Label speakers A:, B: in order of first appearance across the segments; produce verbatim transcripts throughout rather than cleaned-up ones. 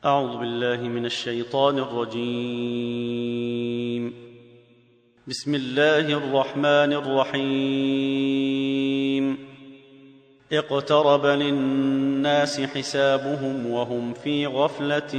A: أعوذ بالله من الشيطان الرجيم. بسم الله الرحمن الرحيم. اقترب للناس حسابهم وهم في غفلة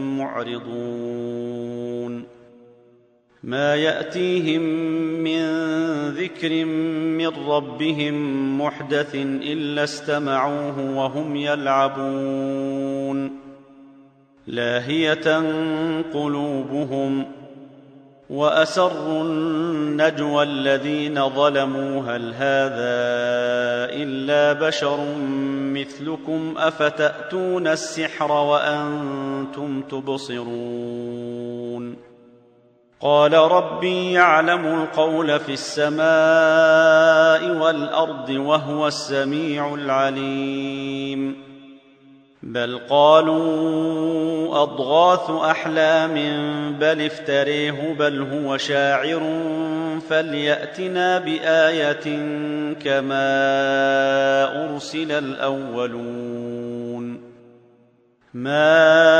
A: معرضون. ما يأتيهم من ذكر من ربهم محدث إلا استمعوه وهم يلعبون لاهية قلوبهم وأسروا النجوى الذين ظلموا هل هذا إلا بشر مثلكم أفتأتون السحر وأنتم تبصرون. قال ربي يعلم القول في السماء والأرض وهو السميع العليم. بل قالوا أضغاث أحلام بل افتريه بل هو شاعر فليأتنا بآية كما أرسل الأولون. ما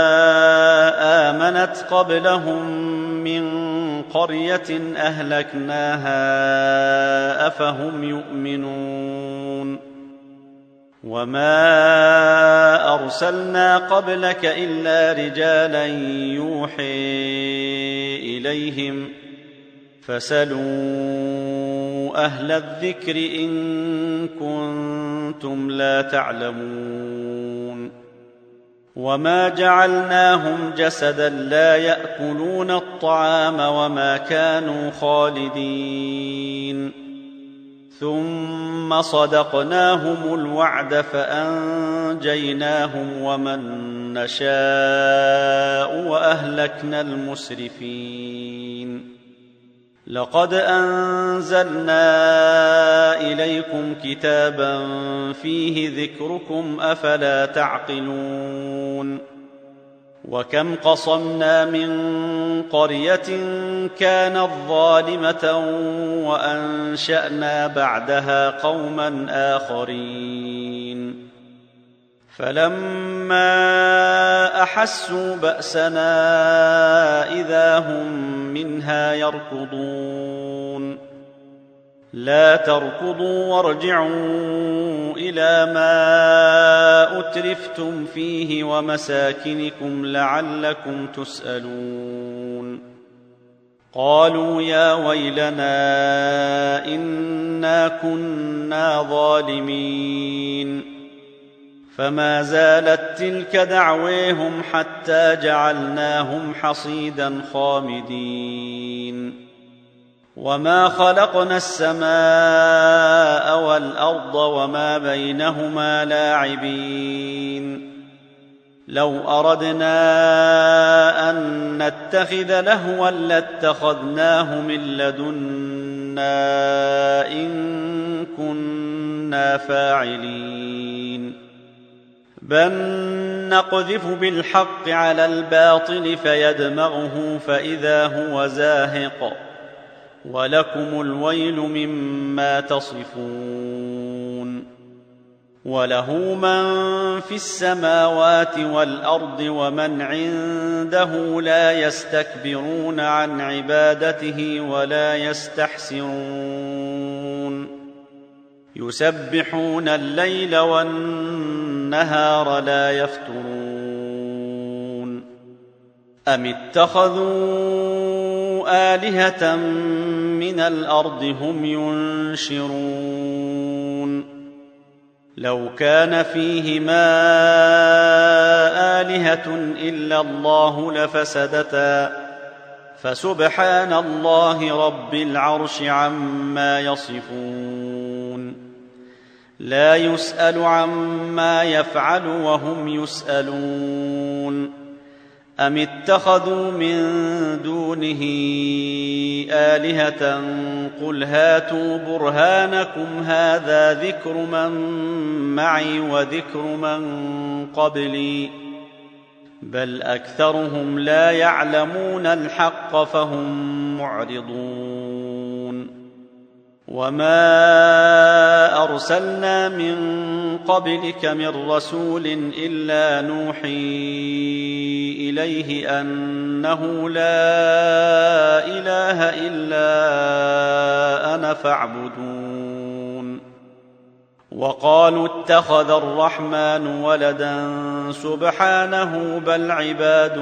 A: آمنت قبلهم من قرية أهلكناها أفهم يؤمنون. وما أرسلنا قبلك إلا رجالا يوحي إليهم فاسألوا أهل الذكر إن كنتم لا تعلمون. وما جعلناهم جسدا لا يأكلون الطعام وما كانوا خالدين. ثم صدقناهم الوعد فأنجيناهم ومن نشاء وأهلكنا المسرفين. لقد أنزلنا إليكم كتابا فيه ذكركم أفلا تعقلون. وكم قصمنا من قرية كانت ظالمة وأنشأنا بعدها قوما آخرين. فلما أحسوا بأسنا إذا هم منها يركضون. لا تركضوا وارجعوا إلى ما أترفتم فيه ومساكنكم لعلكم تسألون. قالوا يا ويلنا إنا كنا ظالمين. فما زالت تلك دعويهم حتى جعلناهم حصيدا خامدين. وما خلقنا السماء والأرض وما بينهما لاعبين. لو أردنا أن نتخذ لهوا لاتخذناه من لدنا إن كنا فاعلين. بل نقذف بالحق على الباطل فيدمغه فإذا هو زاهق ولكم الويل مما تصفون. وله من في السماوات والأرض ومن عنده لا يستكبرون عن عبادته ولا يستحسرون. يسبحون الليل والنهار لا يفترون. أم اتخذوا آلهة من الأرض هم ينشرون. لو كان فيهما آلهة إلا الله لفسدتا فسبحان الله رب العرش عما يصفون. لا يسأل عما يفعل وهم يسألون. أم اتخذوا من دونه آلهة قل هاتوا برهانكم هذا ذكر من معي وذكر من قبلي بل أكثرهم لا يعلمون الحق فهم معرضون. وما أرسلنا من قبلك من رسول إلا نوحي إليه أنه لا إله إلا أنا فاعبدون. وقالوا اتخذ الرحمن ولدا سبحانه بل عباد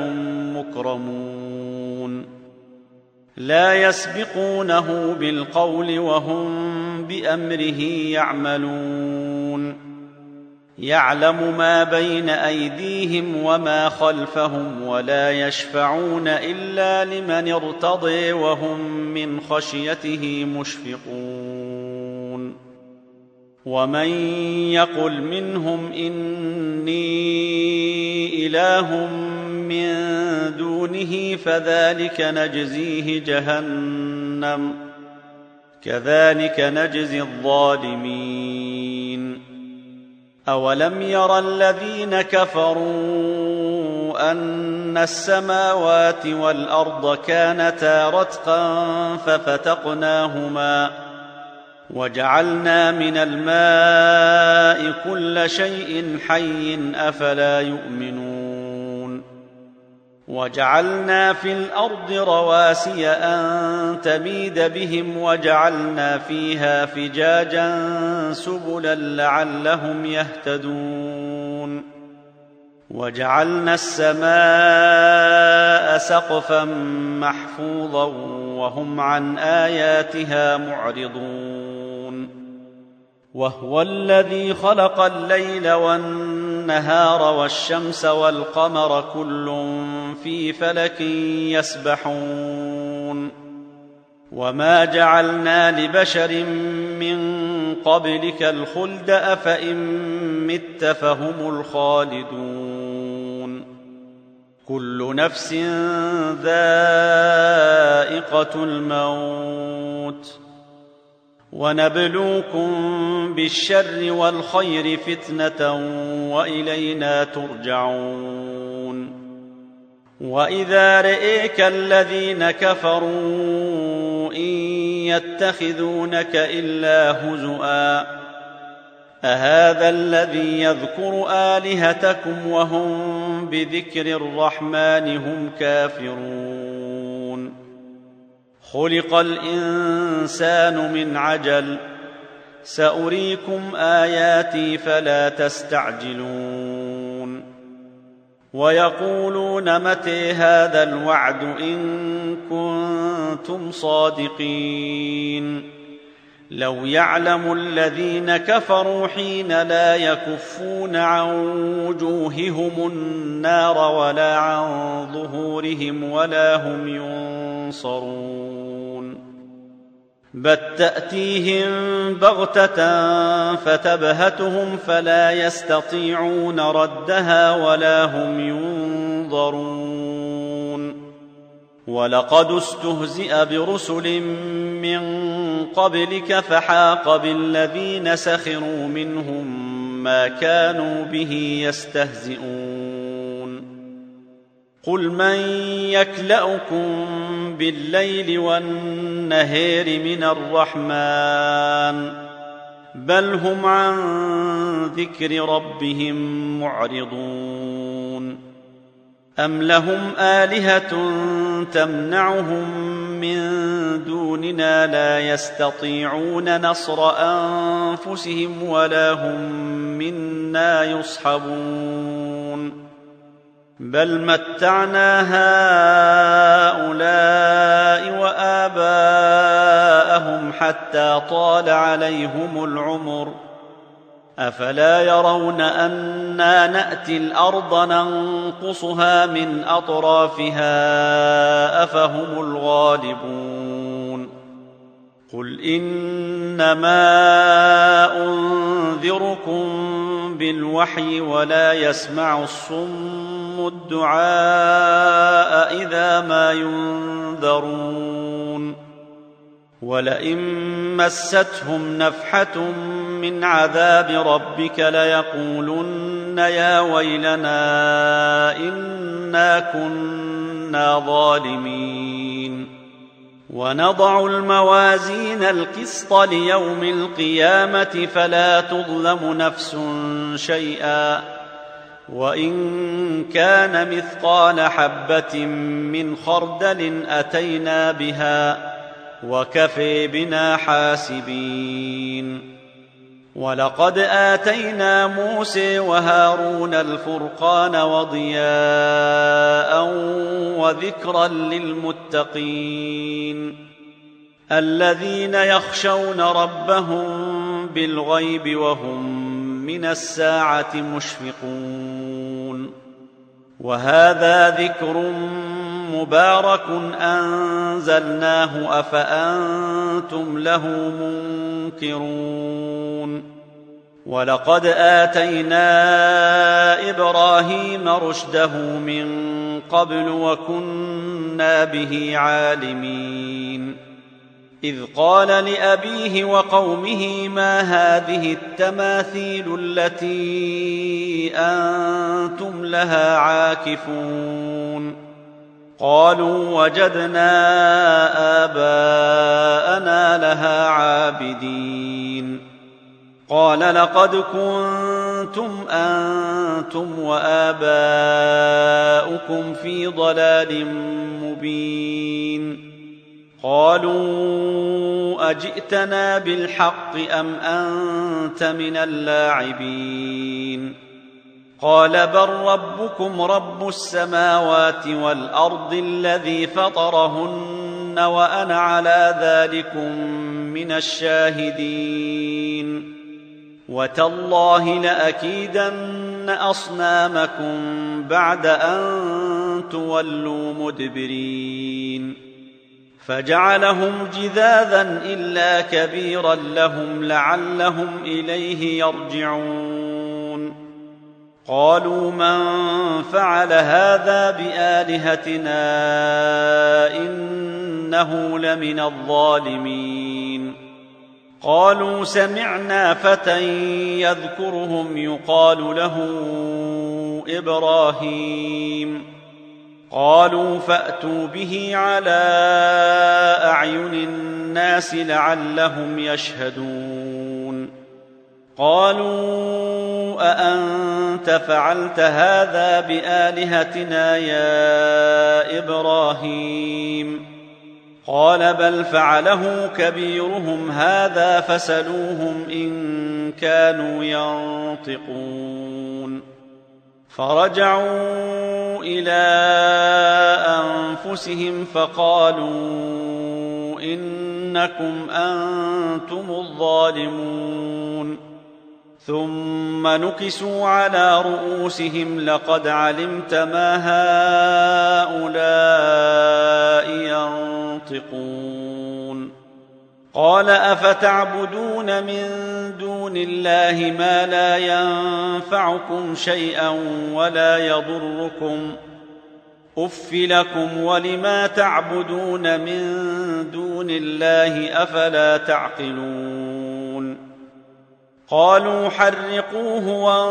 A: مكرمون لا يسبقونه بالقول وهم بأمره يعملون. يعلم ما بين أيديهم وما خلفهم ولا يشفعون إلا لمن ارتضي وهم من خشيته مشفقون. ومن يقل منهم إني إله من دونه فذلك نجزيه جهنم كذلك نجزي الظالمين. أولم ير الذين كفروا أن السماوات والأرض كانتا رتقا ففتقناهما وجعلنا من الماء كل شيء حي أفلا يؤمنون. وجعلنا في الأرض رواسي أن تميد بهم وجعلنا فيها فجاجا سبلا لعلهم يهتدون. وجعلنا السماء سقفا محفوظا وهم عن آياتها معرضون. وهو الذي خلق الليل والنهار والشمس والقمر كل في فلك يسبحون. وما جعلنا لبشر من قبلك الخلد أفإن مت فهم الخالدون. كل نفس ذائقة الموت ونبلوكم بالشر والخير فتنة وإلينا ترجعون. وإذا رئيك الذين كفروا إن يتخذونك إلا هزؤا أهذا الذي يذكر آلهتكم وهم بذكر الرحمن هم كافرون. خلق الإنسان من عجل سأريكم آياتي فلا تستعجلون. ويقولون متى هذا الوعد إن كنتم صادقين. لو يعلم الذين كفروا حين لا يكفون عن وجوههم النار ولا عن ظهورهم ولا هم ينصرون. بل تأتيهم بغتة فتبهتهم فلا يستطيعون ردها ولا هم ينظرون. ولقد استهزئ برسل من قبلك فحاق بالذين سخروا منهم ما كانوا به يستهزئون. قل من يكلأكم بالليل والنهار من الرحمن بل هم عن ذكر ربهم معرضون. أم لهم آلهة تمنعهم من دوننا لا يستطيعون نصر أنفسهم ولا هم منا يصحبون. بل متعنا هؤلاء وآباءهم حتى طال عليهم العمر أفلا يرون أنا نأتي الأرض ننقصها من أطرافها أفهم الغالبون. قل إنما أنذركم بالوحي ولا يسمع الصم الدعاء إذا ما ينذرون. ولئن مستهم نفحة من عذاب ربك ليقولن يا ويلنا إنا كنا ظالمين. ونضع الموازين القسط ليوم القيامة فلا تظلم نفس شيئا وإن كان مثقال حبة من خردل أتينا بها وكفى بنا حاسبين. ولقد آتينا موسى وهارون الفرقان وضياء وذكرا للمتقين الذين يخشون ربهم بالغيب وهم من الساعة مشفقون. وهذا ذكر مبارك أنزلناه أفأنتم له منكرون. ولقد آتينا إبراهيم رشده من قبل وكنا به عالمين. إذ قال لأبيه وقومه ما هذه التماثيل التي أنتم لها عاكفون؟ قالوا وجدنا آباءنا لها عابدين. قال لقد كنتم أنتم وآباؤكم في ضلال مبين. قالوا أجئتنا بالحق أم أنت من اللاعبين؟ قال بل ربكم رب السماوات والأرض الذي فطرهن وأنا على ذلكم من الشاهدين. وتالله لأكيدن أصنامكم بعد أن تولوا مدبرين. فجعلهم جذاذا إلا كبيرا لهم لعلهم إليه يرجعون. قالوا من فعل هذا بآلهتنا إنه لمن الظالمين. قالوا سمعنا فتى يذكرهم يقال له إبراهيم. قالوا فأتوا به على أعين الناس لعلهم يشهدون. قالوا أأنت فعلت هذا بآلهتنا يا إبراهيم؟ قال بل فعله كبيرهم هذا فسلوهم إن كانوا ينطقون. فرجعوا إلى أنفسهم فقالوا إنكم أنتم الظالمون. ثم نكسوا على رؤوسهم لقد علمت ما هؤلاء ينطقون. قال أفتعبدون من دون الله ما لا ينفعكم شيئا ولا يضركم أف لكم ولما تعبدون من دون الله أفلا تعقلون. قالوا حرقوه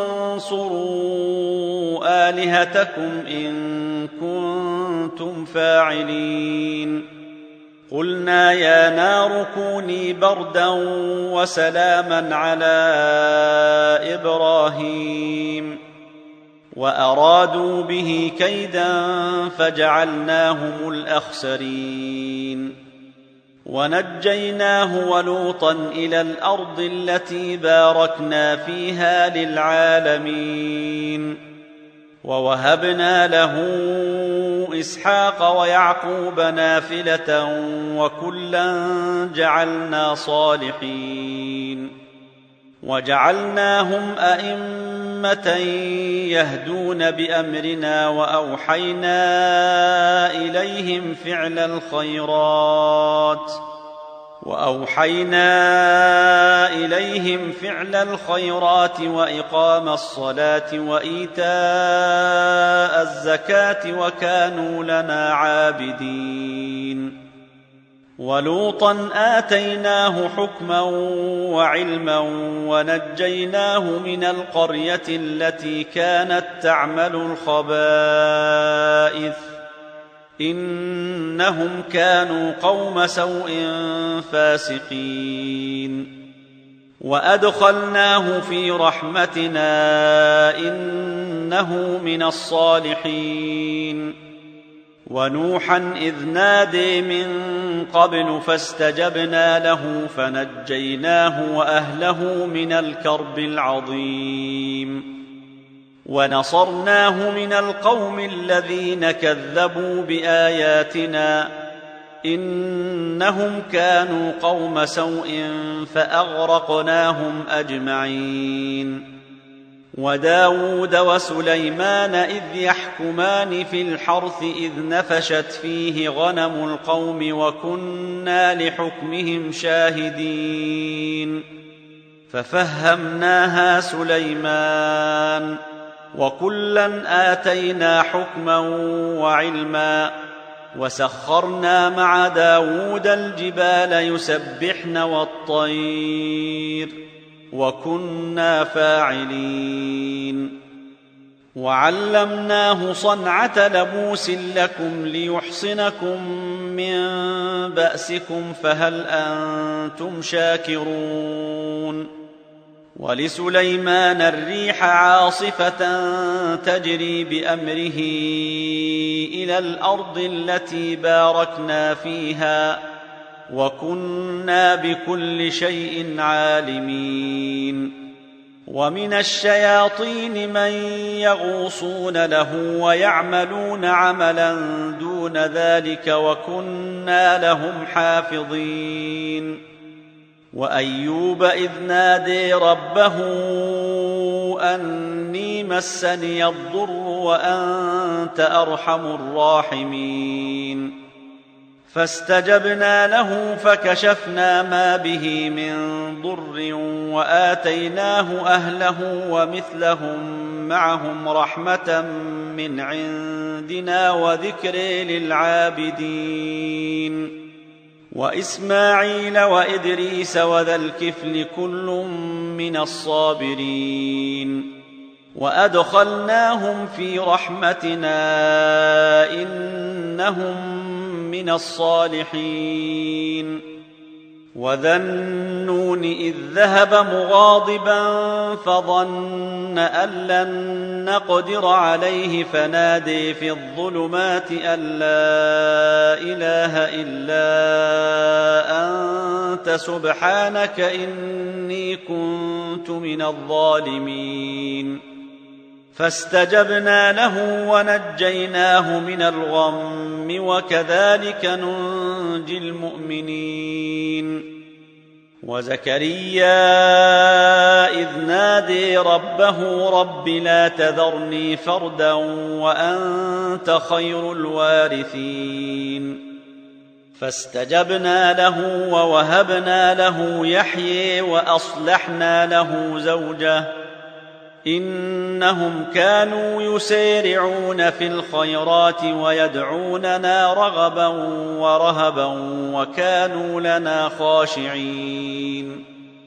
A: وانصروا آلهتكم إن كنتم فاعلين. قلنا يا نار كوني بردا وسلاما على إبراهيم وأرادوا به كيدا فجعلناهم الأخسرين. ونجيناه ولوطا إلى الأرض التي باركنا فيها للعالمين. ووهبنا له إسحاق ويعقوب نافلة وكلا جعلنا صالحين. وجعلناهم أئمة يهدون بأمرنا وأوحينا إليهم فعل الخيرات وأوحينا إليهم فعل الخيرات وإقام الصلاة وإيتاء الزكاة وكانوا لنا عابدين. ولوطا آتيناه حكما وعلما ونجيناه من القرية التي كانت تعمل الخبائث إنهم كانوا قوم سوء فاسقين. وأدخلناه في رحمتنا إنه من الصالحين. ونوحا إذ نادي من قبل فاستجبنا له فنجيناه وأهله من الكرب العظيم ونصرناه من القوم الذين كذبوا بآياتنا إنهم كانوا قوم سوء فأغرقناهم أجمعين. وداود وسليمان إذ يحكمان في الحرث إذ نفشت فيه غنم القوم وكنا لحكمهم شاهدين ففهمناها سليمان وكلا آتينا حكما وعلما وسخرنا مع داود الجبال يسبحن والطير وكنا فاعلين. وعلمناه صنعة لبوس لكم ليحصنكم من بأسكم فهل أنتم شاكرون. ولسليمان الريح عاصفة تجري بأمره إلى الأرض التي باركنا فيها وكنا بكل شيء عالمين. ومن الشياطين من يغوصون له ويعملون عملا دون ذلك وكنا لهم حافظين. وأيوب إذ نادي ربه أني مسني الضر وأنت أرحم الراحمين فاستجبنا له فكشفنا ما به من ضر وآتيناه أهله ومثلهم معهم رحمة من عندنا وذكر للعابدين. وإسماعيل وإدريس وذا الكفل كل من الصابرين وأدخلناهم في رحمتنا إنهم من الصالحين. وذا النون إذ ذهب مغاضبا فظن أن لن نقدر عليه فنادي في الظلمات أن لا إله إلا أنت سبحانك إني كنت من الظالمين. فاستجبنا له ونجيناه من الغم وكذلك ننجي المؤمنين. وزكريا إذ نادي ربه رب لا تذرني فردا وأنت خير الوارثين فاستجبنا له ووهبنا له يحيى وأصلحنا له زوجه إنهم كانوا يسارعون في الخيرات ويدعوننا رغبا ورهبا وكانوا لنا خاشعين.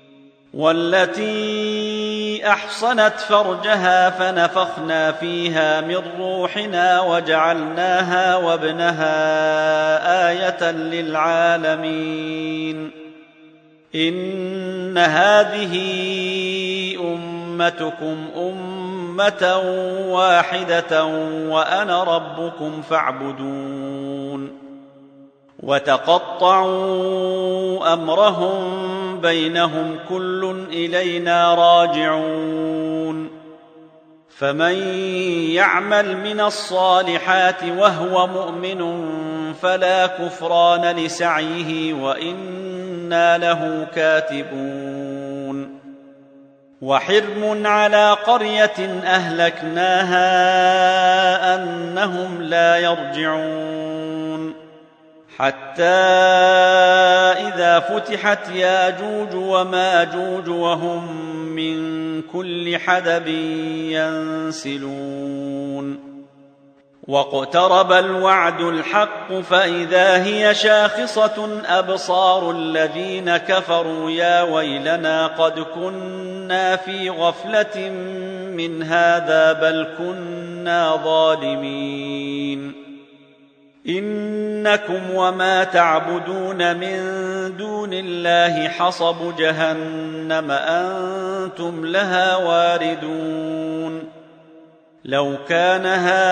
A: والتي أحصنت فرجها فنفخنا فيها من روحنا وجعلناها وابنها آية للعالمين. إن هذه أمتكم أمة واحدة وأنا ربكم فاعبدون. وتقطعوا أمرهم بينهم كل إلينا راجعون. فمن يعمل من الصالحات وهو مؤمن فلا كفران لسعيه وإنا له كاتبون. وحرم على قرية أهلكناها أنهم لا يرجعون حتى إذا فتحت ياجوج وماجوج وهم من كل حدب ينسلون. واقترب الوعد الحق فإذا هي شاخصة أبصار الذين كفروا يا ويلنا قد كنا في غفلة من هذا بل كنا ظالمين. إنكم وما تعبدون من دون الله حصب جهنم أنتم لها واردون لو كان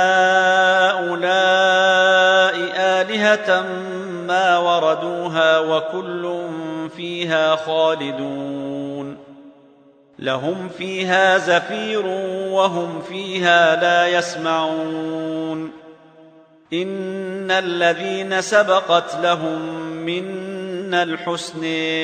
A: هؤلاء آلهة ما وردوها وكل فيها خالدون لهم فيها زفير وهم فيها لا يسمعون إن الذين سبقت لهم منا الحسن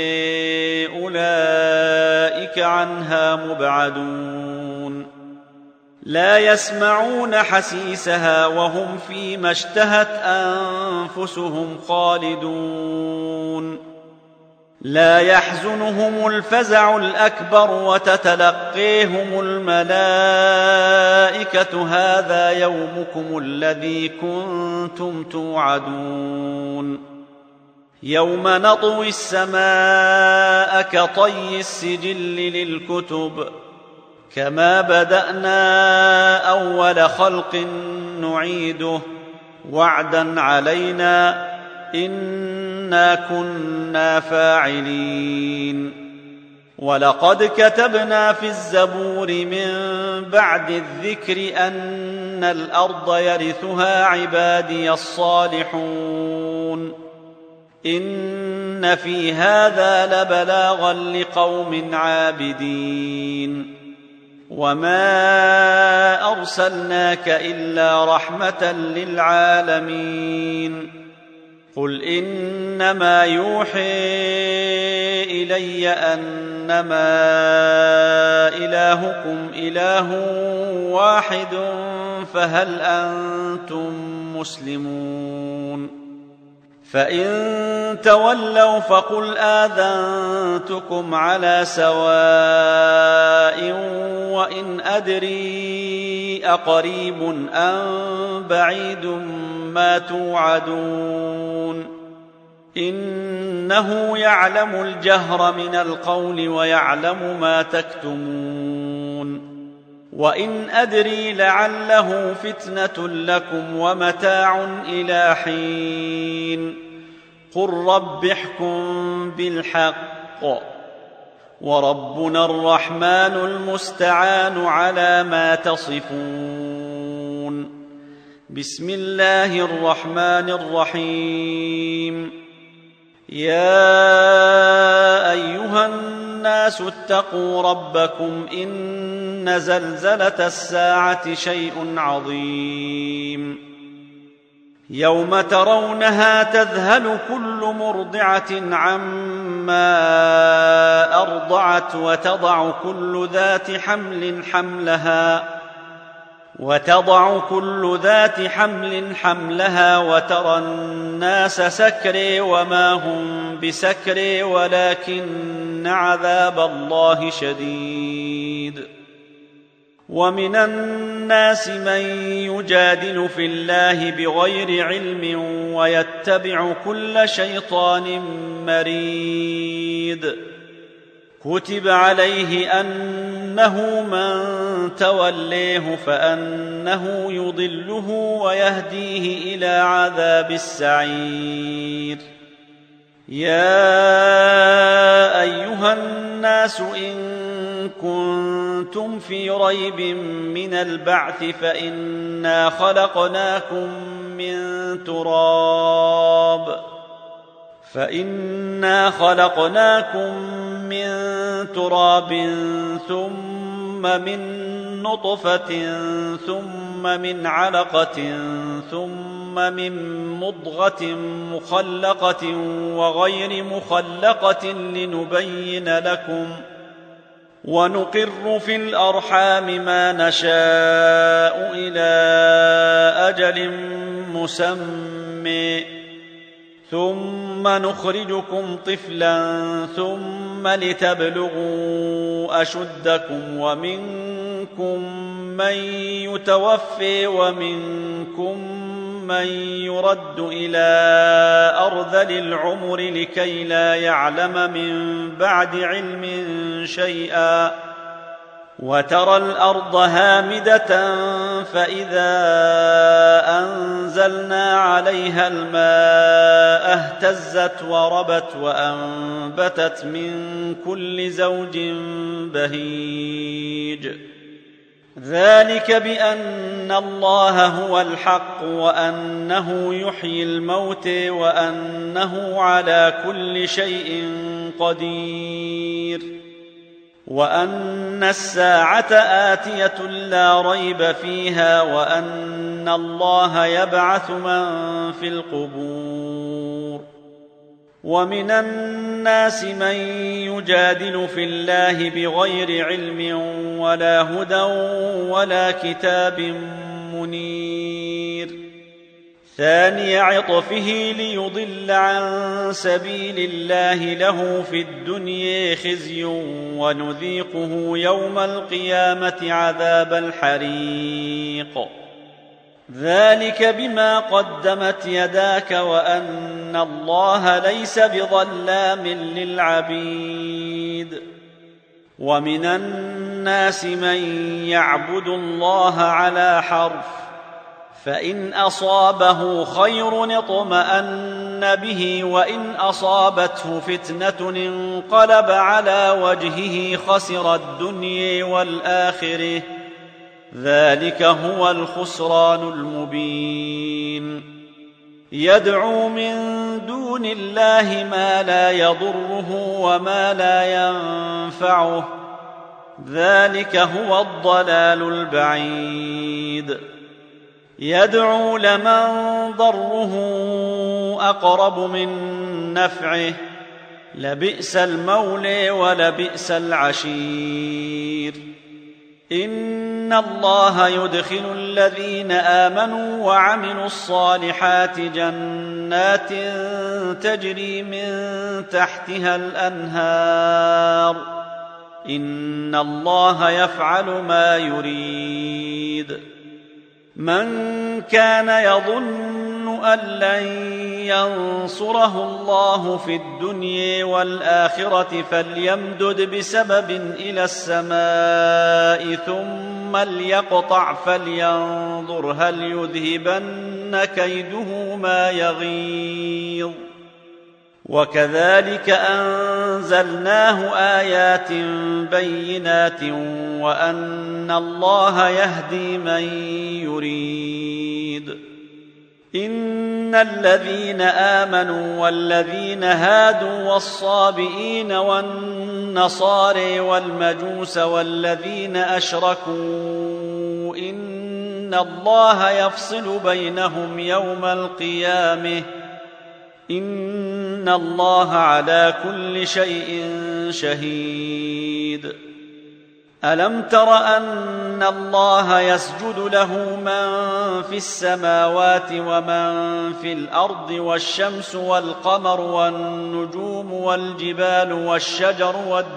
A: أولئك عنها مبعدون لا يسمعون حسيسها وهم فيما اشتهت أنفسهم خالدون لا يحزنهم الفزع الأكبر وتتلقيهم الملائكة هذا يومكم الذي كنتم توعدون يوم نطوي السماء كطي السجل للكتب كما بدأنا أول خلق نعيده وعدا علينا إنا كنا فاعلين ولقد كتبنا في الزبور من بعد الذكر أن الأرض يرثها عبادي الصالحون إن في هذا لبلاغا لقوم عابدين وما أرسلناك إلا رحمة للعالمين قل إنما يوحي إلي أنما إلهكم إله واحد فهل أنتم مسلمون فإن تولوا فقل آذنتكم على سواء وإن أدري أقريب أم بعيد ما توعدون إنه يعلم الجهر من القول ويعلم ما تكتمون وإن أدري لعله فتنة لكم ومتاع إلى حين قل رب احكم بالحق وربنا الرحمن المستعان على ما تصفون بسم الله الرحمن الرحيم يا أيها الناس اتقوا ربكم إن زلزلة الساعة شيء عظيم يوم ترونها تذهل كل مرضعة عما أرضعت وتضع كل ذات حمل حملها وتضع كل ذات حمل حملها وترى الناس سكري وما هم بسكري ولكن عذاب الله شديد ومن الناس من يجادل في الله بغير علم ويتبع كل شيطان مريد كتب عليه أنه من توليه فأنه يضله ويهديه إلى عذاب السعير يا أيها الناس إن كنتم في ريب من البعث فإنا خلقناكم من تراب فإنا خلقناكم من تراب ثم من نطفة ثم من علقة ثم من مضغة مخلقة وغير مخلقة لنبين لكم ونقر في الأرحام ما نشاء إلى أجل مسمى ثم نخرجكم طفلا ثم لتبلغوا أشدكم ومنكم من يتوفي ومنكم من يرد إلى أرذل العمر لكي لا يعلم من بعد علم شيئا وترى الأرض هامدة فإذا أنزل أنزلنا عليها الماء اهتزت وربت وأنبتت من كل زوج بهيج. ذلك بأن الله هو الحق وأنه يحيي الموتى وأنه على كل شيء قدير وأن الساعة آتية لا ريب فيها وأن الله يبعث من في القبور. ومن الناس من يجادل في الله بغير علم ولا هدى ولا كتاب منير. ثاني عطفه ليضل عن سبيل الله له في الدنيا خزي ونذيقه يوم القيامة عذاب الحريق. ذلك بما قدمت يداك وأن الله ليس بظلام للعبيد. ومن الناس من يعبد الله على حرف فإن أصابه خير اطمأن به وإن أصابته فتنة انقلب على وجهه خسر الدنيا والآخرة ذلك هو الخسران المبين. يدعو من دون الله ما لا يضره وما لا ينفعه ذلك هو الضلال البعيد. يدعو لمن ضره أقرب من نفعه لبئس المولى ولبئس العشير. إن الله يدخل الذين آمنوا وعملوا الصالحات جنات تجري من تحتها الأنهار إن الله يفعل ما يريد. من كان يظن أن لن ينصره الله في الدنيا والآخرة فليمدد بسبب إلى السماء ثم ليقطع فلينظر هل يذهبن كيده ما يغيظ. وكذلك أنزلناه آيات بينات وأن الله يهدي من يريد. إن الذين آمنوا والذين هادوا والصابئين والنصارى والمجوس والذين أشركوا إن الله يفصل بينهم يوم القيامة إن الله على كل شيء شهيد. ألم تر أن الله يسجد له من في السماوات ومن في الأرض والشمس والقمر والنجوم والجبال والشجر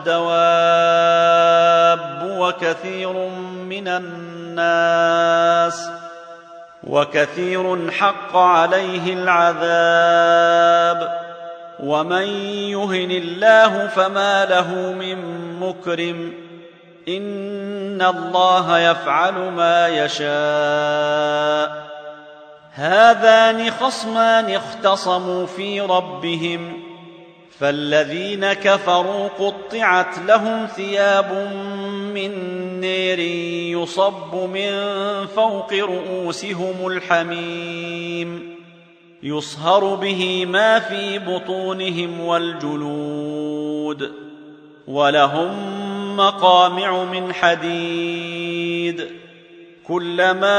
A: والدواب وكثير من الناس وكثير حق عليه العذاب ومن يهن الله فما له من مكرم إن الله يفعل ما يشاء. هذان خصمان اختصموا في ربهم فالذين كفروا قطعت لهم ثياب من نار يصب من فوق رؤوسهم الحميم يصهر به ما في بطونهم والجلود ولهم مقامع من حديد كلما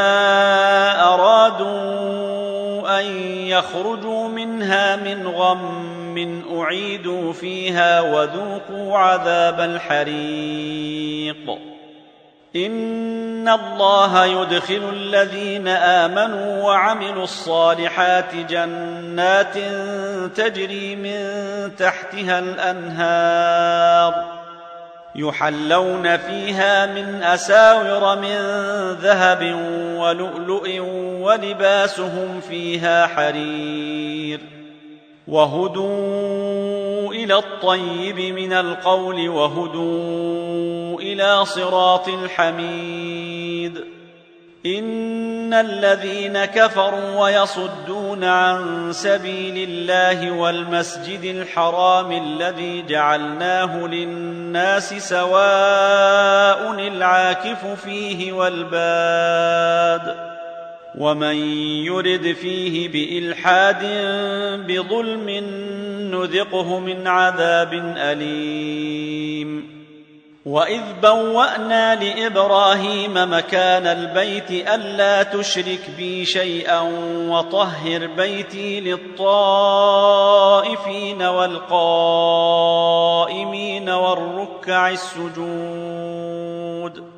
A: أرادوا أن يخرجوا منها من غم أعيدوا فيها وذوقوا عذاب الحريق. إن الله يدخل الذين آمنوا وعملوا الصالحات جنات تجري من تحتها الأنهار يحلون فيها من أساور من ذهب ولؤلؤ ولباسهم فيها حرير وهدوا إلى الطيب من القول وهدوا إلى صراط الحميد. إن الذين كفروا ويصدون عن سبيل الله والمسجد الحرام الذي جعلناه للناس سواء العاكف فيه والباد ومن يرد فيه بإلحاد بظلم نذقه من عذاب أليم. وإذ بوأنا لإبراهيم مكان البيت ألا تشرك بي شيئا وطهر بيتي للطائفين والقائمين والركع السجود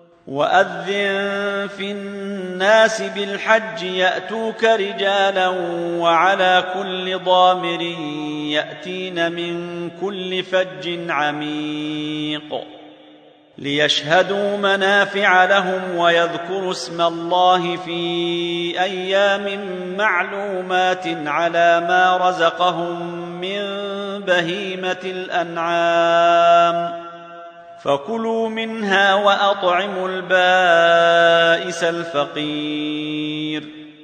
A: وأذن في الناس بالحج يأتوك رجالا وعلى كل ضامر يأتين من كل فج عميق ليشهدوا منافع لهم ويذكروا اسم الله في أيام معلومات على ما رزقهم من بهيمة الأنعام فكلوا منها وأطعموا البائس الفقير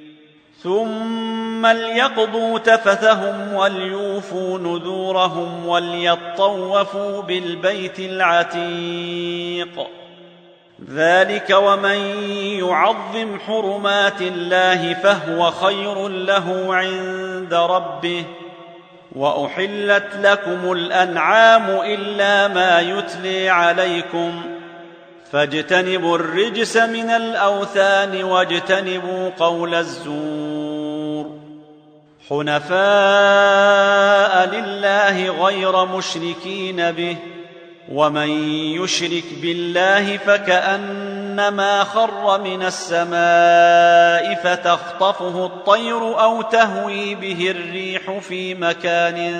A: ثم ليقضوا تفثهم وليوفوا نذورهم وليطوفوا بالبيت العتيق ذلك ومن يعظم حرمات الله فهو خير له عند ربه وأحلت لكم الأنعام إلا ما يتلي عليكم فاجتنبوا الرجس من الأوثان واجتنبوا قول الزور حنفاء لله غير مشركين به ومن يشرك بالله فكأنما خر من السماء فتخطفه الطير أو تهوي به الريح في مكان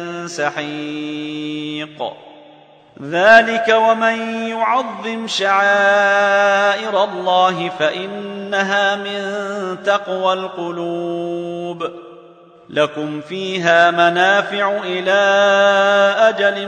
A: سحيق ذلك ومن يعظم شعائر الله فإنها من تقوى القلوب لكم فيها منافع إلى أجل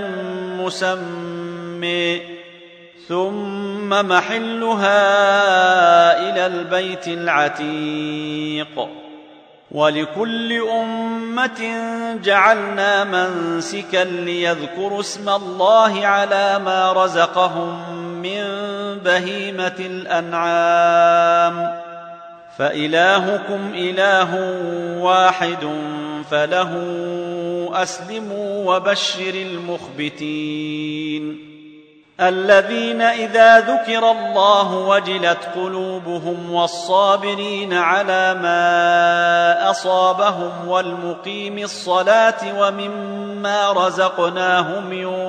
A: مسمى ثم محلها إلى البيت العتيق ولكل أمة جعلنا منسكا ليذكروا اسم الله على ما رزقهم من بهيمة الأنعام فإلهكم إله واحد فله أسلموا وبشر المخبتين الذين إذا ذكر الله وجلت قلوبهم والصابرين على ما أصابهم والمقيم الصلاة ومما رزقناهم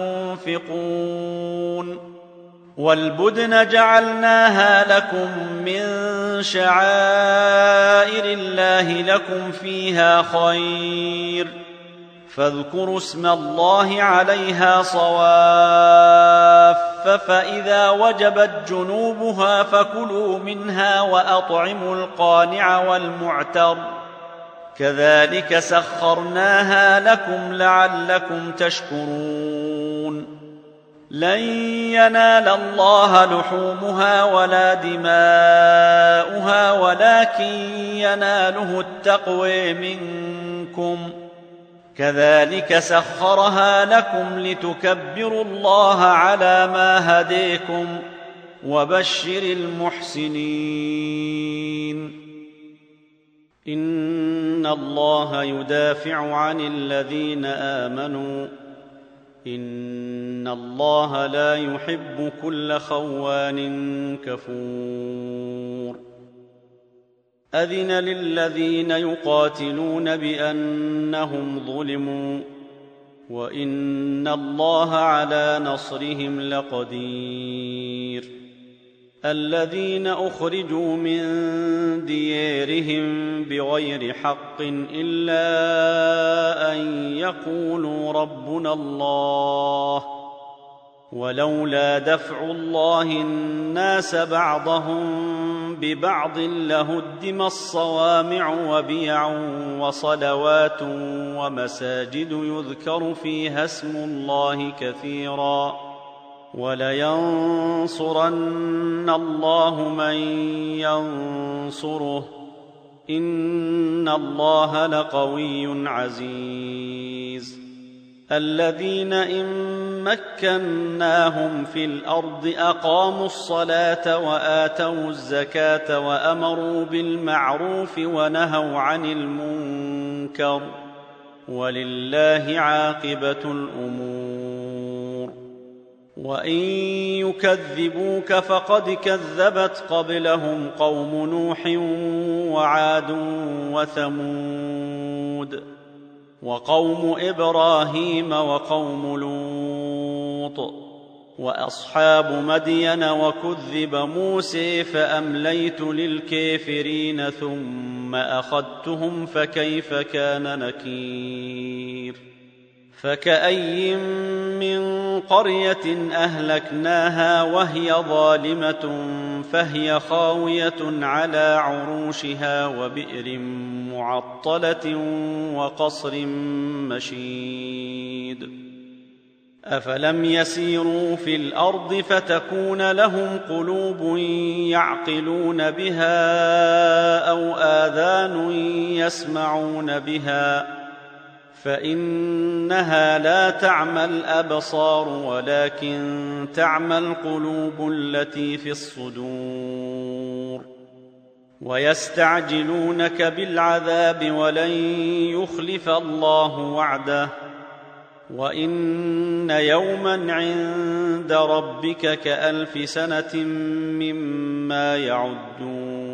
A: ينفقون والبدن جعلناها لكم من شعائر الله لكم فيها خير فاذكروا اسم الله عليها صواف فإذا وجبت جنوبها فكلوا منها وأطعموا القانع والمعتر كذلك سخرناها لكم لعلكم تشكرون لن ينال الله لحومها ولا دماؤها ولكن يناله التقوى منكم كذلك سخرها لكم لتكبروا الله على ما هديكم وبشر المحسنين إن الله يدافع عن الذين آمنوا إن الله لا يحب كل خوان كفور أذن للذين يقاتلون بأنهم ظلموا وإن الله على نصرهم لقدير الذين أخرجوا من ديارهم بغير حق إلا أن يقولوا ربنا الله ولولا دفع الله الناس بعضهم ببعض لهدم الصوامع وبيع وصلوات ومساجد يذكر فيها اسم الله كثيرا وَلَيَنصُرَنَّ اللَّهُ مَن يَنصُرُهُ ۗ إِنَّ اللَّهَ لَقَوِيٌّ عَزِيزٌ. الَّذِينَ إِن مَّكَّنَّاهُمْ فِي الْأَرْضِ أَقَامُوا الصَّلَاةَ وَآتَوُا الزَّكَاةَ وَأَمَرُوا بِالْمَعْرُوفِ وَنَهَوْا عَنِ الْمُنكَرِ ۗ وَلِلَّهِ عَاقِبَةُ الْأُمُورِ. وَإِن يُكَذِّبُوكَ فَقَدْ كَذَّبَتْ قَبْلَهُمْ قَوْمُ نُوحٍ وَعَادٌ وَثَمُودُ وَقَوْمُ إِبْرَاهِيمَ وَقَوْمُ لُوطٍ وَأَصْحَابُ مَدْيَنَ، وَكُذِّبَ مُوسَىٰ فَأَمْلَيْتُ لِلْكَافِرِينَ ثُمَّ أَخَذْتُهُمْ فَكَيْفَ كَانَ نَكِيرِ. فَكَأَيِّن مِّن قَرْيَةٍ أَهْلَكْنَاهَا وَهِيَ ظَالِمَةٌ فَهِيَ خَاوِيَةٌ عَلَىٰ عُرُوشِهَا وَبِئْرٍ مُّعَطَّلَةٍ وَقَصْرٍ مَّشِيدٍ. أَفَلَمْ يَسِيرُوا فِي الْأَرْضِ فَتَكُونَ لَهُمْ قُلُوبٌ يَعْقِلُونَ بِهَا أَوْ آذَانٌ يَسْمَعُونَ بِهَا، فَإِنَّهَا لَا تَعْمَى الْأَبْصَارُ وَلَكِن تَعْمَى الْقُلُوبُ الَّتِي فِي الصُّدُورِ. وَيَسْتَعْجِلُونَكَ بِالْعَذَابِ وَلَن يُخْلِفَ اللَّهُ وَعْدَهُ، وَإِنَّ يَوْمًا عِندَ رَبِّكَ كَأَلْفِ سَنَةٍ مِّمَّا يَعُدُّونَ.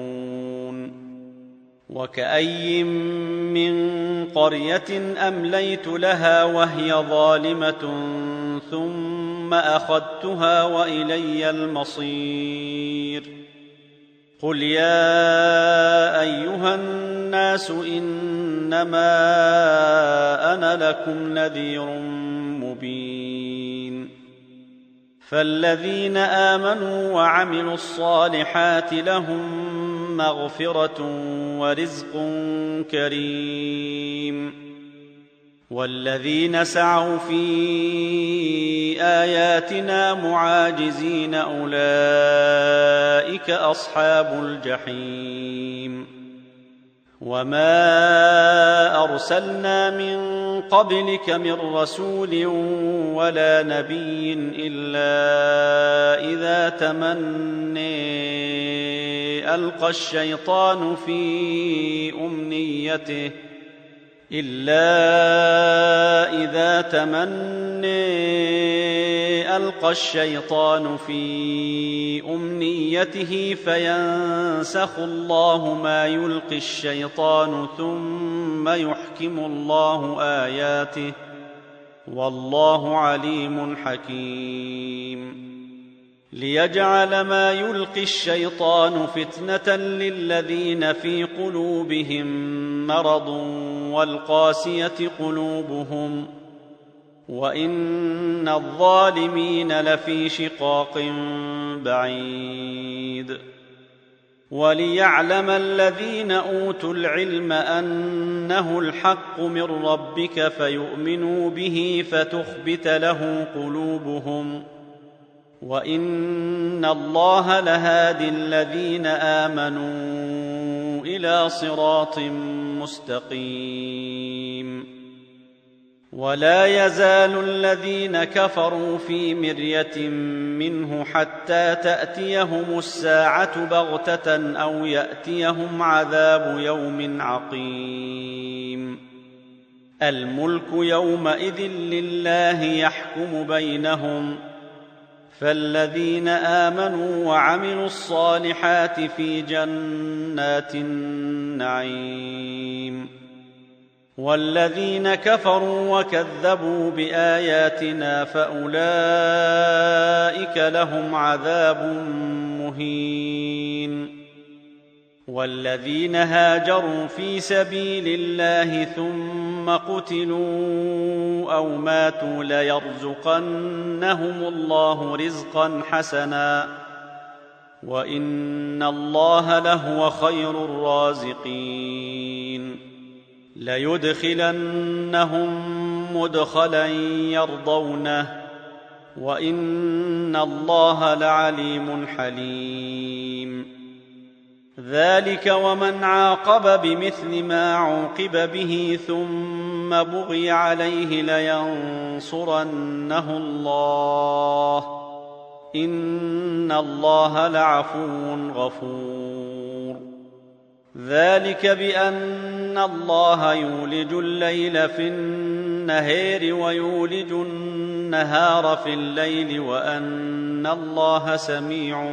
A: وَكَأَيِّن مِّن قَرْيَةٍ أَمْلَيْتُ لَهَا وَهِيَ ظَالِمَةٌ ثُمَّ أَخَذْتُهَا وَإِلَيَّ الْمَصِيرُ. قُلْ يَا أَيُّهَا النَّاسُ إِنَّمَا أَنَا لَكُمْ نَذِيرٌ مُّبِينٌ. فَالَّذِينَ آمَنُوا وَعَمِلُوا الصَّالِحَاتِ لَهُم مَّغْفِرَةٌ وَرِزْقٌ كَرِيمٌ. وَالَّذِينَ سَعَوْا فِي آيَاتِنَا مُعَاجِزِينَ أُولَٰئِكَ أَصْحَابُ الْجَحِيمِ. وَمَا أَرْسَلْنَا مِن قَبْلِكَ مِن رَّسُولٍ وَلَا نَبِيٍّ إِلَّا إِذَا تَمَنَّىٰ أَلْقَى الشَّيْطَانُ فِي أُمْنِيَّتِهِ إِلَّا إِذَا تَمَنَّىٰ أَلْقَى الشَّيْطَانُ فِي أُمْنِيَّتِهِ فَيَنسَخُ اللَّهُ مَا يُلْقِي الشَّيْطَانُ ثُمَّ يُحْكِمُ اللَّهُ آيَاتِهِ، وَاللَّهُ عَلِيمٌ حَكِيمٌ. لِيَجْعَلَ مَا يُلْقِي الشَّيْطَانُ فِتْنَةً لِّلَّذِينَ فِي قُلُوبِهِم مَّرَضٌ وَالْقَاسِيَةِ قُلُوبُهُمْ، وَإِنَّ الظَّالِمِينَ لَفِي شِقَاقٍ بَعِيدٍ. وَلِيَعْلَمَ الَّذِينَ أُوتُوا الْعِلْمَ أَنَّهُ الْحَقُّ مِن رَّبِّكَ فَيُؤْمِنُوا بِهِ فَتُخْبِتَ لَهُ قُلُوبُهُمْ، وَإِنَّ اللَّهَ لَهَادِ الَّذِينَ آمَنُوا إِلَىٰ صِرَاطٍ مُّسْتَقِيمٍ. وَلَا يَزَالُ الَّذِينَ كَفَرُوا فِي مِرْيَةٍ مِّنْهُ حَتَّىٰ تَأْتِيَهُمُ السَّاعَةُ بَغْتَةً أَوْ يَأْتِيَهُمْ عَذَابُ يَوْمٍ عَقِيمٍ. الْمُلْكُ يَوْمَئِذٍ لِّلَّهِ يَحْكُمُ بَيْنَهُمْ، فَالَّذِينَ آمَنُوا وَعَمِلُوا الصَّالِحَاتِ في جَنَّاتِ النَّعِيمِ. وَالَّذِينَ كَفَرُوا وَكَذَّبُوا بِآيَاتِنَا فَأُولَٰئِكَ لَهُمْ عَذَابٌ مُّهِينٌ. وَالَّذِينَ هَاجَرُوا فِي سَبِيلِ اللَّهِ ثُمَّ قُتِلُوا أَوْ مَاتُوا لَيَرْزُقَنَّهُمُ اللَّهُ رِزْقًا حَسَنًا، وَإِنَّ اللَّهَ لَهُوَ خَيْرُ الرَّازِقِينَ. لَيُدْخِلَنَّهُم مُّدْخَلًا يَرْضَوْنَهُ، وإن الله لعليم حليم. ذلك ومن عاقب بمثل ما عوقب به ثم بغي عليه لينصرنه الله إن الله لعفو غفور. ذلك بأن الله يولج الليل في النهار ويولج النهار في الليل وأن الله سميع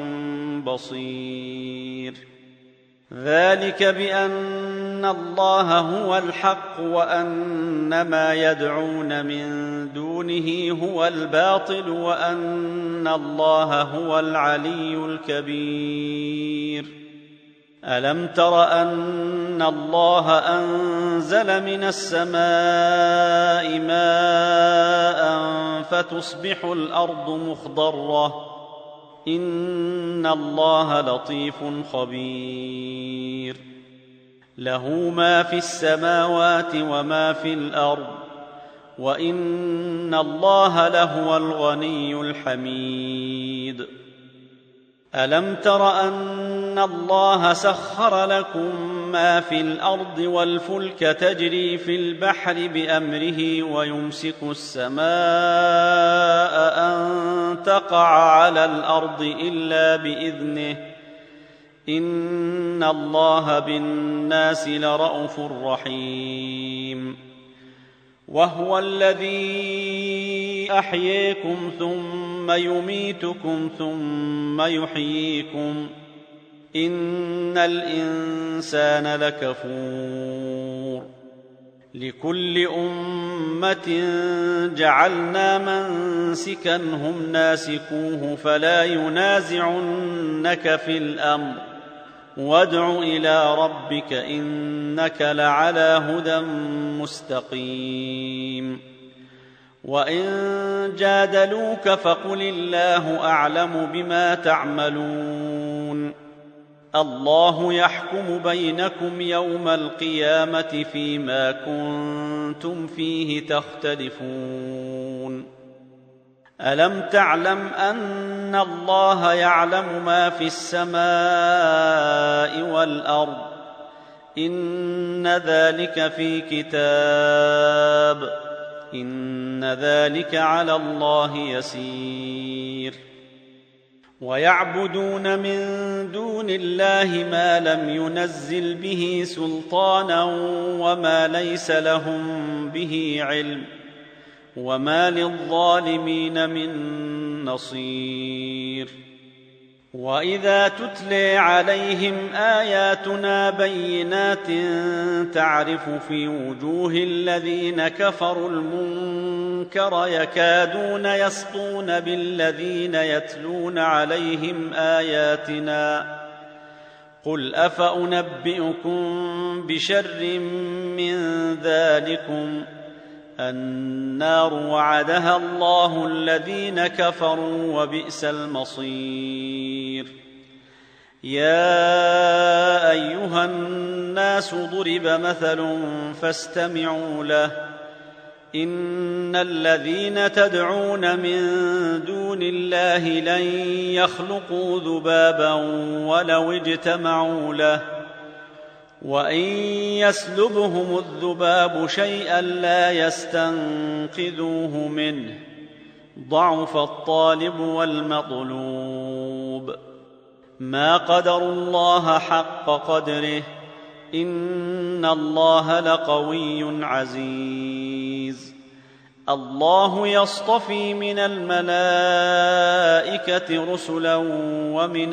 A: بصير. ذلك بأن الله هو الحق وأن ما يدعون من دونه هو الباطل وأن الله هو العلي الكبير. ألم تر أن الله أنزل من السماء ماء فتصبح الأرض مخضرة إن الله لطيف خبير. له ما في السماوات وما في الأرض وإن الله لهو الغني الحميد. ألم تر أن الله سخر لكم ما في الأرض والفلك تجري في البحر بأمره ويمسك السماء أن تقع على الأرض إلا بإذنه إن الله بالناس لرءوف رحيم. وهو الذي أحييكم ثم يميتكم ثم يحييكم إن الإنسان لكفور. لكل أمة جعلنا منسكا هم ناسكوه فلا ينازعنك في الأمر وادع إلى ربك إنك لعلى هدى مستقيم. وإن جادلوك فقل الله أعلم بما تعملون. الله يحكم بينكم يوم القيامة فيما كنتم فيه تختلفون. ألم تعلم أن الله يعلم ما في السماء والأرض إن ذلك في كتاب إن ذلك على الله يسير. ويعبدون من دون الله ما لم ينزل به سلطانا وما ليس لهم به علم وما للظالمين من نصير. وإذا تتلي عليهم آياتنا بينات تعرف في وجوه الذين كفروا المنكر يكادون يسطون بالذين يتلون عليهم آياتنا قل أفأنبئكم بشر من ذلكم النار وعدها الله الذين كفروا وبئس المصير. يا أيها الناس ضرب مثل فاستمعوا له إن الذين تدعون من دون الله لن يخلقوا ذبابا ولو اجتمعوا له وإن يسلبهم الذباب شيئا لا يستنقذوه منه ضعف الطالب والمطلوب. ما قدروا الله حق قدره إن الله لقوي عزيز. الله يصطفي من الملائكة رسلا ومن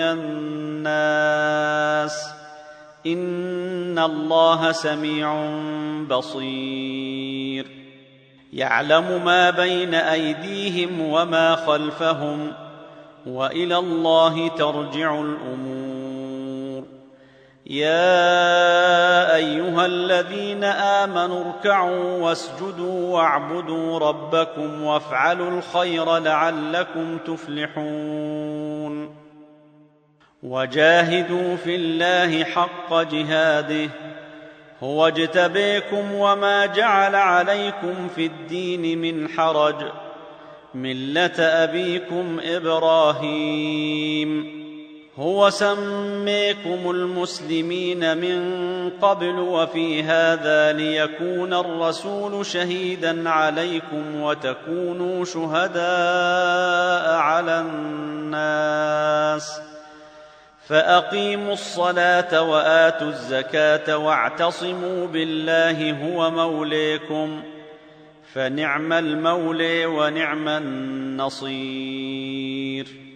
A: الناس إن الله سميع بصير. يعلم ما بين أيديهم وما خلفهم وإلى الله ترجع الأمور. يا أيها الذين آمنوا اركعوا واسجدوا واعبدوا ربكم وافعلوا الخير لعلكم تفلحون. وجاهدوا في الله حق جهاده هو اجتبيكم وما جعل عليكم في الدين من حرج ملة أبيكم إبراهيم هو سميكم المسلمين من قبل وفي هذا ليكون الرسول شهيدا عليكم وتكونوا شهداء على الناس فأقيموا الصلاة وآتوا الزكاة واعتصموا بالله هو موليكم فنعم المولى ونعم النصير.